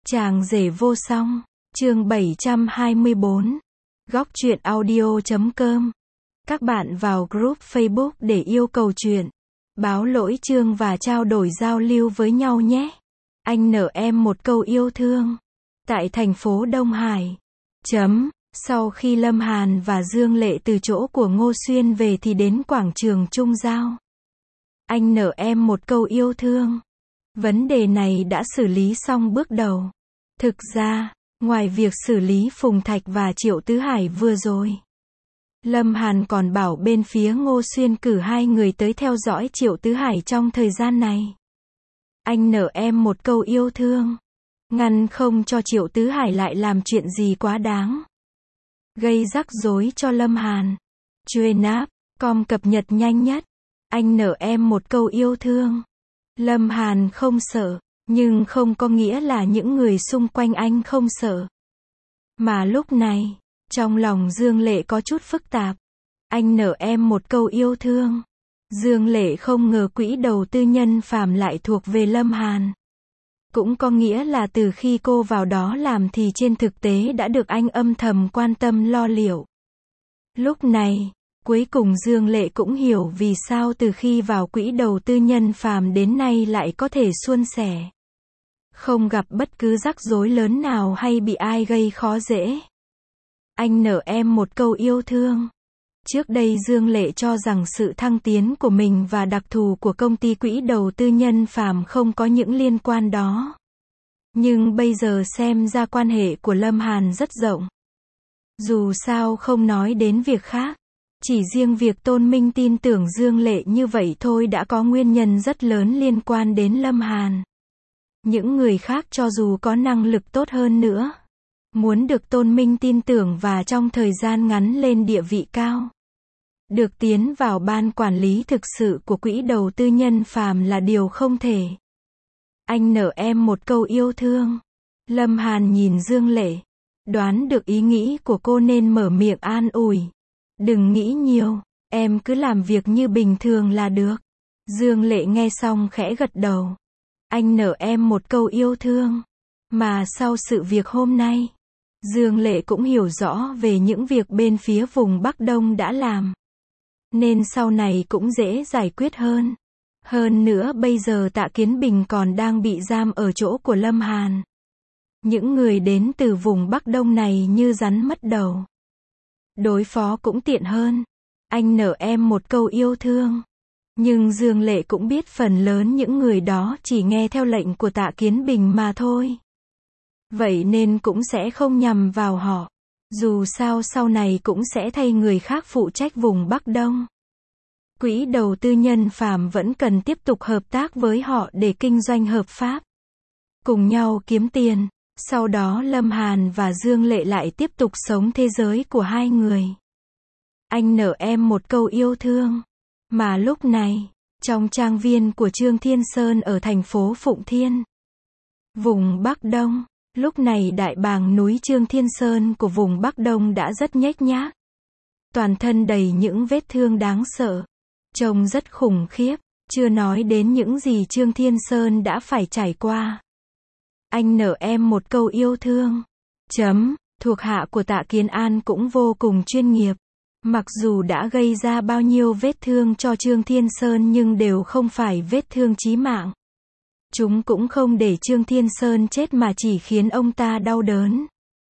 Chàng rể vô song, chương 724, góc truyện audio.com. Các bạn vào group Facebook để yêu cầu truyện, báo lỗi chương và trao đổi giao lưu với nhau nhé. Anh nợ em một câu yêu thương. Tại thành phố Đông Hải. Sau khi Lâm Hàn và Dương Lệ từ chỗ của Ngô Xuyên về thì đến quảng trường Trung Giao. Anh nợ em một câu yêu thương. Vấn đề này đã xử lý xong bước đầu. Thực ra, ngoài việc xử lý Phùng Thạch và Triệu Tứ Hải vừa rồi, Lâm Hàn còn bảo bên phía Ngô Xuyên cử 2 người tới theo dõi Triệu Tứ Hải trong thời gian này. Anh nợ em một câu yêu thương. Ngăn không cho Triệu Tứ Hải lại làm chuyện gì quá đáng, gây rắc rối cho Lâm Hàn. Chuyên áp, com cập nhật nhanh nhất. Anh nợ em một câu yêu thương. Lâm Hàn không sợ, nhưng không có nghĩa là những người xung quanh anh không sợ. Mà lúc này, trong lòng Dương Lệ có chút phức tạp. Anh nợ em một câu yêu thương. Dương Lệ không ngờ quỹ đầu tư Nhân Phàm lại thuộc về Lâm Hàn. Cũng có nghĩa là từ khi cô vào đó làm thì trên thực tế đã được anh âm thầm quan tâm lo liệu. Lúc này, cuối cùng Dương Lệ cũng hiểu vì sao từ khi vào quỹ đầu tư Nhân Phàm đến nay lại có thể suôn sẻ. Không gặp bất cứ rắc rối lớn nào hay bị ai gây khó dễ. Anh nợ em một câu yêu thương. Trước đây Dương Lệ cho rằng sự thăng tiến của mình và đặc thù của công ty quỹ đầu tư Nhân Phàm không có những liên quan đó. Nhưng bây giờ xem ra quan hệ của Lâm Hàn rất rộng. Dù sao không nói đến việc khác, chỉ riêng việc Tôn Minh tin tưởng Dương Lệ như vậy thôi đã có nguyên nhân rất lớn liên quan đến Lâm Hàn. Những người khác cho dù có năng lực tốt hơn nữa, muốn được Tôn Minh tin tưởng và trong thời gian ngắn lên địa vị cao, được tiến vào ban quản lý thực sự của quỹ đầu tư Nhân Phàm là điều không thể. Anh nợ em một câu yêu thương. Lâm Hàn nhìn Dương Lệ, đoán được ý nghĩ của cô nên mở miệng an ủi. Đừng nghĩ nhiều, em cứ làm việc như bình thường là được. Dương Lệ nghe xong khẽ gật đầu. Anh nợ em một câu yêu thương. Mà sau sự việc hôm nay, Dương Lệ cũng hiểu rõ về những việc bên phía vùng Bắc Đông đã làm, nên sau này cũng dễ giải quyết hơn. Hơn nữa bây giờ Tạ Kiến Bình còn đang bị giam ở chỗ của Lâm Hàn. Những người đến từ vùng Bắc Đông này như rắn mất đầu. Đối phó cũng tiện hơn. Anh nợ em một câu yêu thương. Nhưng Dương Lệ cũng biết phần lớn những người đó chỉ nghe theo lệnh của Tạ Kiến Bình mà thôi. Vậy nên cũng sẽ không nhằm vào họ. Dù sao sau này cũng sẽ thay người khác phụ trách vùng Bắc Đông. Quỹ đầu tư Nhân Phàm vẫn cần tiếp tục hợp tác với họ để kinh doanh hợp pháp. Cùng nhau kiếm tiền. Sau đó Lâm Hàn và Dương Lệ lại tiếp tục sống thế giới của hai người. Anh nợ em một câu yêu thương. Mà lúc này, trong trang viên của Trương Thiên Sơn ở thành phố Phụng Thiên, vùng Bắc Đông, lúc này đại bàng núi Trương Thiên Sơn của vùng Bắc Đông đã rất nhếch nhác. Toàn thân đầy những vết thương đáng sợ. Trông rất khủng khiếp, chưa nói đến những gì Trương Thiên Sơn đã phải trải qua. Anh nợ em một câu yêu thương. Thuộc hạ của Tạ Kiến An cũng vô cùng chuyên nghiệp. Mặc dù đã gây ra bao nhiêu vết thương cho Trương Thiên Sơn nhưng đều không phải vết thương chí mạng. Chúng cũng không để Trương Thiên Sơn chết mà chỉ khiến ông ta đau đớn.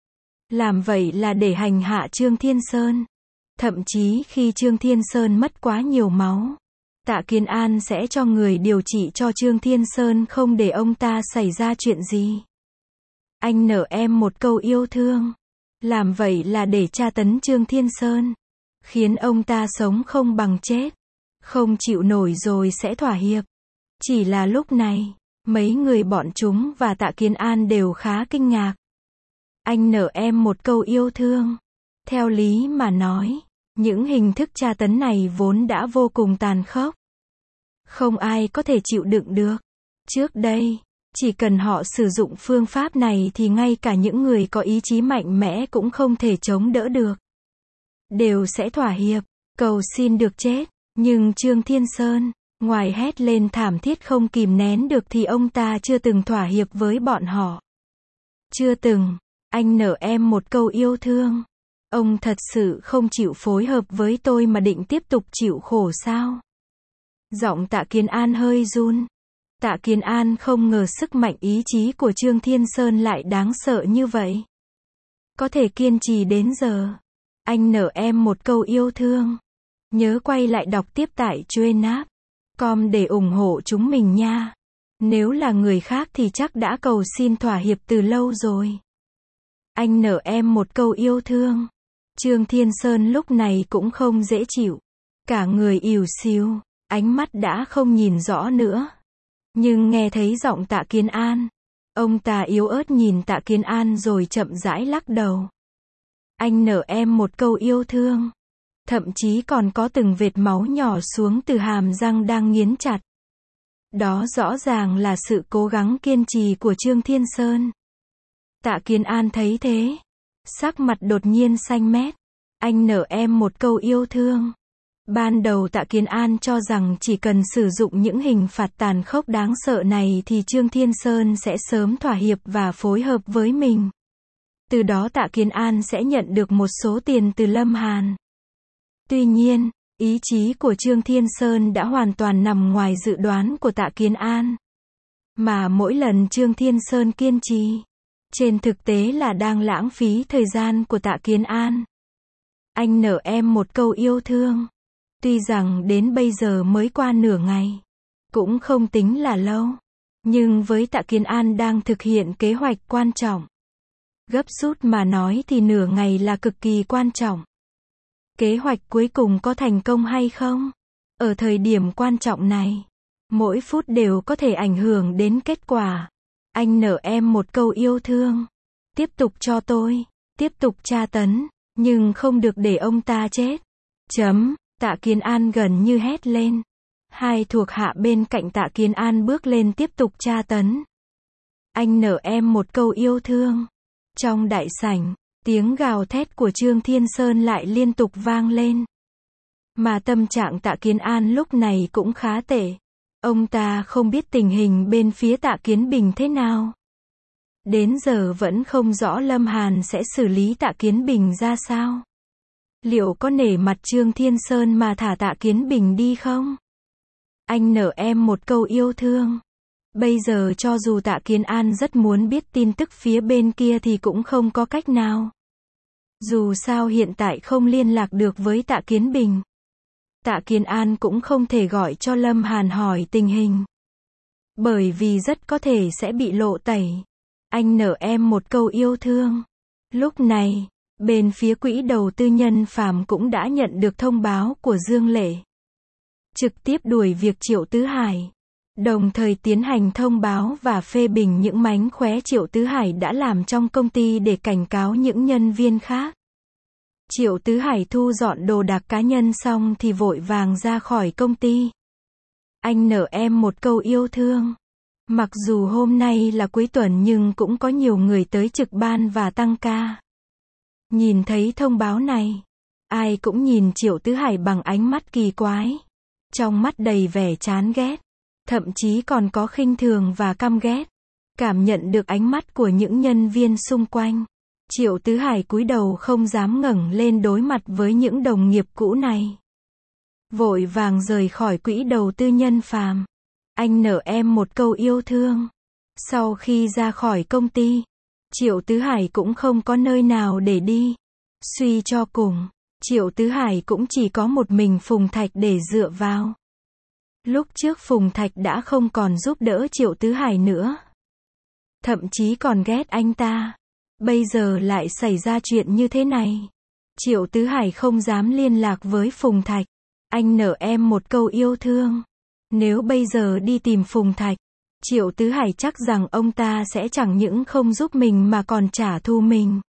Làm vậy là để hành hạ Trương Thiên Sơn. Thậm chí khi Trương Thiên Sơn mất quá nhiều máu, Tạ Kiến An sẽ cho người điều trị cho Trương Thiên Sơn không để ông ta xảy ra chuyện gì. Anh nợ em một câu yêu thương. Làm vậy là để tra tấn Trương Thiên Sơn, khiến ông ta sống không bằng chết. Không chịu nổi rồi sẽ thỏa hiệp. Chỉ là lúc này, mấy người bọn chúng và Tạ Kiến An đều khá kinh ngạc. Anh nợ em một câu yêu thương. Theo lý mà nói, những hình thức tra tấn này vốn đã vô cùng tàn khốc. Không ai có thể chịu đựng được. Trước đây, chỉ cần họ sử dụng phương pháp này thì ngay cả những người có ý chí mạnh mẽ cũng không thể chống đỡ được. Đều sẽ thỏa hiệp, cầu xin được chết. Nhưng Trương Thiên Sơn, ngoài hét lên thảm thiết không kìm nén được thì ông ta chưa từng thỏa hiệp với bọn họ. Chưa từng. Anh nợ em một câu yêu thương. Ông thật sự không chịu phối hợp với tôi mà định tiếp tục chịu khổ sao? Giọng Tạ Kiến An hơi run. Tạ Kiến An không ngờ sức mạnh ý chí của Trương Thiên Sơn lại đáng sợ như vậy. Có thể kiên trì đến giờ. Anh nợ em một câu yêu thương. Nhớ quay lại đọc tiếp tại Chuenap.com để ủng hộ chúng mình nha. Nếu là người khác thì chắc đã cầu xin thỏa hiệp từ lâu rồi. Anh nợ em một câu yêu thương. Trương Thiên Sơn lúc này cũng không dễ chịu. Cả người ỉu xìu, ánh mắt đã không nhìn rõ nữa. Nhưng nghe thấy giọng Tạ Kiến An, ông ta yếu ớt nhìn Tạ Kiến An rồi chậm rãi lắc đầu. Anh nợ em một câu yêu thương. Thậm chí còn có từng vệt máu nhỏ xuống từ hàm răng đang nghiến chặt. Đó rõ ràng là sự cố gắng kiên trì của Trương Thiên Sơn. Tạ Kiến An thấy thế, sắc mặt đột nhiên xanh mét. Anh nợ em một câu yêu thương. Ban đầu Tạ Kiến An cho rằng chỉ cần sử dụng những hình phạt tàn khốc đáng sợ này thì Trương Thiên Sơn sẽ sớm thỏa hiệp và phối hợp với mình. Từ đó Tạ Kiến An sẽ nhận được một số tiền từ Lâm Hàn. Tuy nhiên, ý chí của Trương Thiên Sơn đã hoàn toàn nằm ngoài dự đoán của Tạ Kiến An. Mà mỗi lần Trương Thiên Sơn kiên trì, trên thực tế là đang lãng phí thời gian của Tạ Kiến An. Anh nợ em một câu yêu thương. Tuy rằng đến bây giờ mới qua nửa ngày, cũng không tính là lâu. Nhưng với Tạ Kiến An đang thực hiện kế hoạch quan trọng. Gấp rút mà nói thì nửa ngày là cực kỳ quan trọng. Kế hoạch cuối cùng có thành công hay không? Ở thời điểm quan trọng này, mỗi phút đều có thể ảnh hưởng đến kết quả. Anh nợ em một câu yêu thương. Tiếp tục cho tôi, tiếp tục tra tấn, nhưng không được để ông ta chết. Tạ Kiến An gần như hét lên. Hai thuộc hạ bên cạnh Tạ Kiến An bước lên tiếp tục tra tấn. Anh nợ em một câu yêu thương. Trong đại sảnh, tiếng gào thét của Trương Thiên Sơn lại liên tục vang lên. Mà tâm trạng Tạ Kiến An lúc này cũng khá tệ. Ông ta không biết tình hình bên phía Tạ Kiến Bình thế nào. Đến giờ vẫn không rõ Lâm Hàn sẽ xử lý Tạ Kiến Bình ra sao. Liệu có nể mặt Trương Thiên Sơn mà thả Tạ Kiến Bình đi không? Anh nợ em một câu yêu thương. Bây giờ cho dù Tạ Kiến An rất muốn biết tin tức phía bên kia thì cũng không có cách nào. Dù sao hiện tại không liên lạc được với Tạ Kiến Bình. Tạ Kiến An cũng không thể gọi cho Lâm Hàn hỏi tình hình. Bởi vì rất có thể sẽ bị lộ tẩy. Anh nợ em một câu yêu thương. Lúc này, bên phía quỹ đầu tư Nhân Phàm cũng đã nhận được thông báo của Dương Lệ. Trực tiếp đuổi việc Triệu Tứ Hải. Đồng thời tiến hành thông báo và phê bình những mánh khóe Triệu Tứ Hải đã làm trong công ty để cảnh cáo những nhân viên khác. Triệu Tứ Hải thu dọn đồ đạc cá nhân xong thì vội vàng ra khỏi công ty. Anh nợ em một câu yêu thương. Mặc dù hôm nay là cuối tuần nhưng cũng có nhiều người tới trực ban và tăng ca. Nhìn thấy thông báo này, ai cũng nhìn Triệu Tứ Hải bằng ánh mắt kỳ quái. Trong mắt đầy vẻ chán ghét. Thậm chí còn có khinh thường và căm ghét. Cảm nhận được ánh mắt của những nhân viên xung quanh. Triệu Tứ Hải cúi đầu không dám ngẩng lên đối mặt với những đồng nghiệp cũ này. Vội vàng rời khỏi quỹ đầu tư Nhân Phàm. Anh nợ em một câu yêu thương. Sau khi ra khỏi công ty, Triệu Tứ Hải cũng không có nơi nào để đi. Suy cho cùng, Triệu Tứ Hải cũng chỉ có một mình Phùng Thạch để dựa vào. Lúc trước Phùng Thạch đã không còn giúp đỡ Triệu Tứ Hải nữa. Thậm chí còn ghét anh ta. Bây giờ lại xảy ra chuyện như thế này. Triệu Tứ Hải không dám liên lạc với Phùng Thạch. Anh nợ em một câu yêu thương. Nếu bây giờ đi tìm Phùng Thạch, Triệu Tứ Hải chắc rằng ông ta sẽ chẳng những không giúp mình mà còn trả thù mình.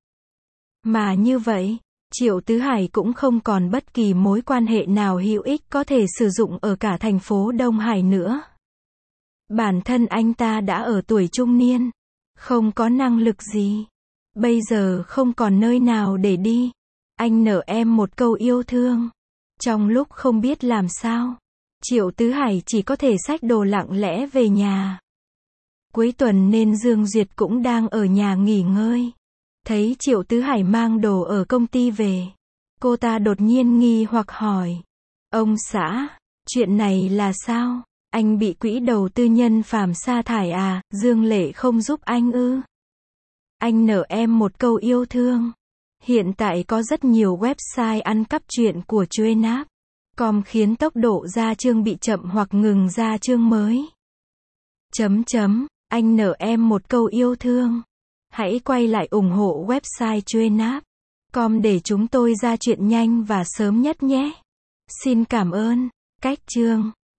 Mà như vậy, Triệu Tứ Hải cũng không còn bất kỳ mối quan hệ nào hữu ích có thể sử dụng ở cả thành phố Đông Hải nữa. Bản thân anh ta đã ở tuổi trung niên, không có năng lực gì. Bây giờ không còn nơi nào để đi. Anh nợ em một câu yêu thương. Trong lúc không biết làm sao, Triệu Tứ Hải chỉ có thể xách đồ lặng lẽ về nhà. Cuối tuần nên Dương Duyệt cũng đang ở nhà nghỉ ngơi. Thấy Triệu Tứ Hải mang đồ ở công ty về. Cô ta đột nhiên nghi hoặc hỏi. Ông xã, chuyện này là sao? Anh bị quỹ đầu tư nhân Phạm sa thải à, Dương Lệ không giúp anh ư? Anh nợ em một câu yêu thương. Hiện tại có rất nhiều website ăn cắp truyện của Truyện.com khiến tốc độ ra chương bị chậm hoặc ngừng ra chương mới. Anh nợ em một câu yêu thương. Hãy quay lại ủng hộ website Truyện.com để chúng tôi ra chuyện nhanh và sớm nhất nhé. Xin cảm ơn. Cách chương